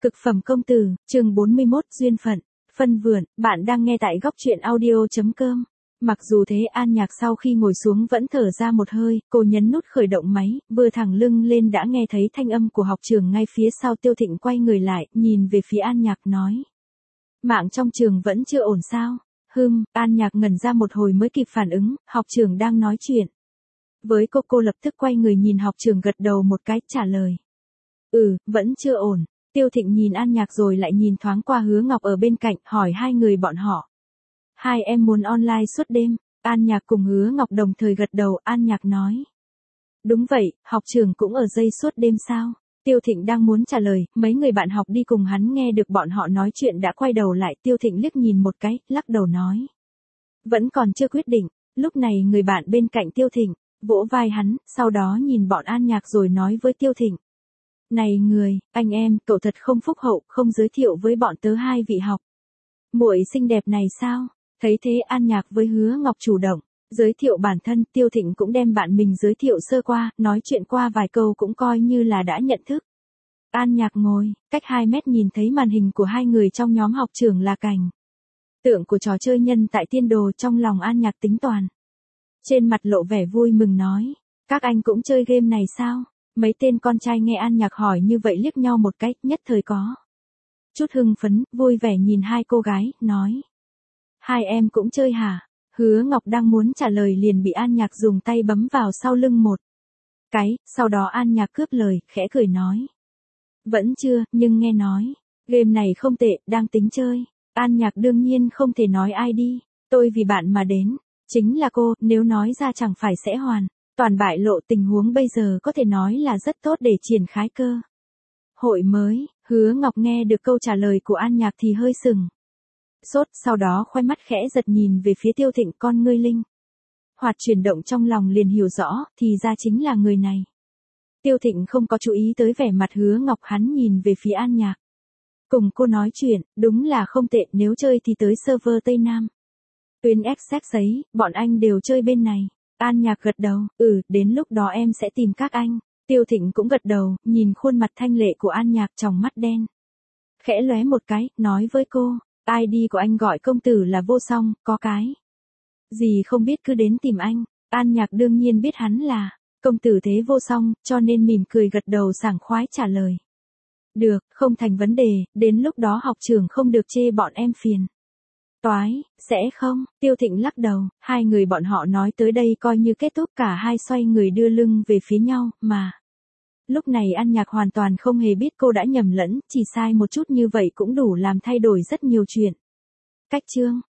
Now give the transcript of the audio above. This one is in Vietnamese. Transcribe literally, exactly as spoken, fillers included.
Cực phẩm công tử, chương bốn mươi mốt, duyên phận, phân vườn, bạn đang nghe tại góc truyện audio.com. Mặc dù thế An Nhạc sau khi ngồi xuống vẫn thở ra một hơi, cô nhấn nút khởi động máy, vừa thẳng lưng lên đã nghe thấy thanh âm của học trưởng ngay phía sau. Tiêu Thịnh quay người lại, nhìn về phía An Nhạc nói. Mạng trong trường vẫn chưa ổn sao? Hừm, An Nhạc ngẩn ra một hồi mới kịp phản ứng, học trưởng đang nói chuyện. Với cô cô lập tức quay người nhìn học trưởng gật đầu một cái, trả lời. Ừ, vẫn chưa ổn. Tiêu Thịnh nhìn An Nhạc rồi lại nhìn thoáng qua Hứa Ngọc ở bên cạnh, hỏi hai người bọn họ. Hai em muốn online suốt đêm. An Nhạc cùng Hứa Ngọc đồng thời gật đầu. An Nhạc nói. Đúng vậy, học trưởng cũng ở dây suốt đêm sao? Tiêu Thịnh đang muốn trả lời, mấy người bạn học đi cùng hắn nghe được bọn họ nói chuyện đã quay đầu lại. Tiêu Thịnh liếc nhìn một cái, lắc đầu nói. Vẫn còn chưa quyết định. Lúc này người bạn bên cạnh Tiêu Thịnh vỗ vai hắn, sau đó nhìn bọn An Nhạc rồi nói với Tiêu Thịnh. Này người, anh em, cậu thật không phúc hậu, không giới thiệu với bọn tớ hai vị học muội xinh đẹp này sao? Thấy thế An Nhạc với Hứa Ngọc chủ động giới thiệu bản thân. Tiêu Thịnh cũng đem bạn mình giới thiệu sơ qua, nói chuyện qua vài câu cũng coi như là đã nhận thức. An Nhạc ngồi, cách hai mét nhìn thấy màn hình của hai người trong nhóm học trưởng là cảnh tượng của trò chơi nhân tại tiên đồ. Trong lòng An Nhạc tính toàn, trên mặt lộ vẻ vui mừng nói. Các anh cũng chơi game này sao? Mấy tên con trai nghe An Nhạc hỏi như vậy liếc nhau một cái, nhất thời có chút hưng phấn, vui vẻ nhìn hai cô gái, nói. Hai em cũng chơi hả? Hứa Ngọc đang muốn trả lời liền bị An Nhạc dùng tay bấm vào sau lưng một cái, sau đó An Nhạc cướp lời, khẽ cười nói. Vẫn chưa, nhưng nghe nói, game này không tệ, đang tính chơi. An Nhạc đương nhiên không thể nói ai đi, tôi vì bạn mà đến, chính là cô, nếu nói ra chẳng phải sẽ hoàn toàn bại lộ. Tình huống bây giờ có thể nói là rất tốt để triển khai cơ hội mới. Hứa Ngọc nghe được câu trả lời của An Nhạc thì hơi sừng sốt, sau đó khoe mắt khẽ giật nhìn về phía Tiêu Thịnh, con ngươi linh hoạt chuyển động, trong lòng liền hiểu rõ, thì ra chính là người này. Tiêu Thịnh không có chú ý tới vẻ mặt Hứa Ngọc, hắn nhìn về phía An Nhạc. Cùng cô nói chuyện, đúng là không tệ, nếu chơi thì tới server Tây Nam. Tuyến X giấy, bọn anh đều chơi bên này. An Nhạc gật đầu, ừ, đến lúc đó em sẽ tìm các anh. Tiêu Thịnh cũng gật đầu, nhìn khuôn mặt thanh lệ của An Nhạc, trong mắt đen khẽ lóe một cái, nói với cô, i đê của anh gọi công tử là Vô Song, có cái gì không biết cứ đến tìm anh. An Nhạc đương nhiên biết hắn là công tử thế Vô Song, cho nên mỉm cười gật đầu sảng khoái trả lời. Được, không thành vấn đề, đến lúc đó học trưởng không được chê bọn em phiền toái, sẽ không? Tiêu Thịnh lắc đầu, hai người bọn họ nói tới đây coi như kết thúc, cả hai xoay người đưa lưng về phía nhau, mà lúc này An Nhạc hoàn toàn không hề biết cô đã nhầm lẫn, chỉ sai một chút như vậy cũng đủ làm thay đổi rất nhiều chuyện. Cách chương